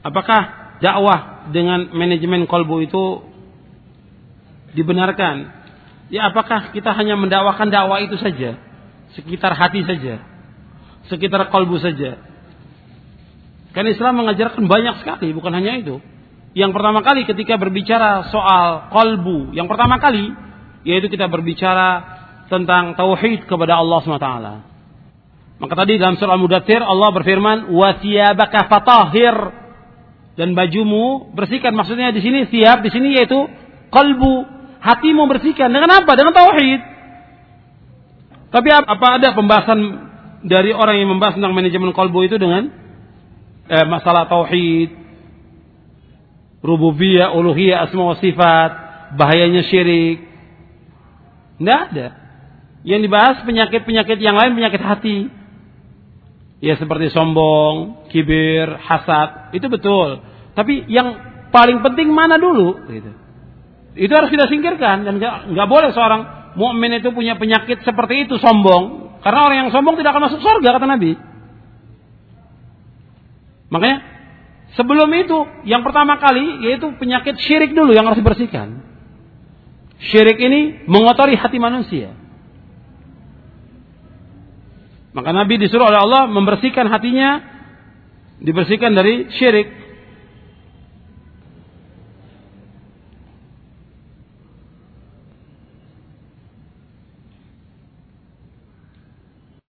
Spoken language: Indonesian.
Apakah dakwah dengan manajemen kolbu itu dibenarkan? Ya, apakah kita hanya mendakwakan dakwah itu saja, sekitar hati saja, sekitar kolbu saja? Kan Islam mengajarkan banyak sekali, bukan hanya itu. Yang pertama kali ketika berbicara soal kolbu, yang pertama kali yaitu kita berbicara tentang tauhid kepada Allah SWT. Maka tadi dalam surah Al-Mudaththir Allah berfirman, "Wa thiyabaka fatahhir," dan bajumu bersihkan. Maksudnya di sini thiyab, di sini yaitu qalbu, hatimu bersihkan. Dengan apa? Dengan tauhid. Tapi apa ada pembahasan dari orang yang membahas tentang manajemen qalbu itu dengan masalah tauhid, rububiyah, uluhiyah, asma wa sifat, bahayanya syirik? Tidak ada. Yang dibahas penyakit-penyakit yang lain, penyakit hati. Ya seperti sombong, kibir, hasad, itu betul. Tapi yang paling penting mana dulu? Gitu. Itu harus kita singkirkan, dan nggak boleh seorang mukmin itu punya penyakit seperti itu, sombong. Karena orang yang sombong tidak akan masuk surga, kata Nabi. Makanya sebelum itu, yang pertama kali yaitu penyakit syirik dulu yang harus dibersihkan. Syirik ini mengotori hati manusia. Maka Nabi disuruh oleh Allah membersihkan hatinya, dibersihkan dari syirik.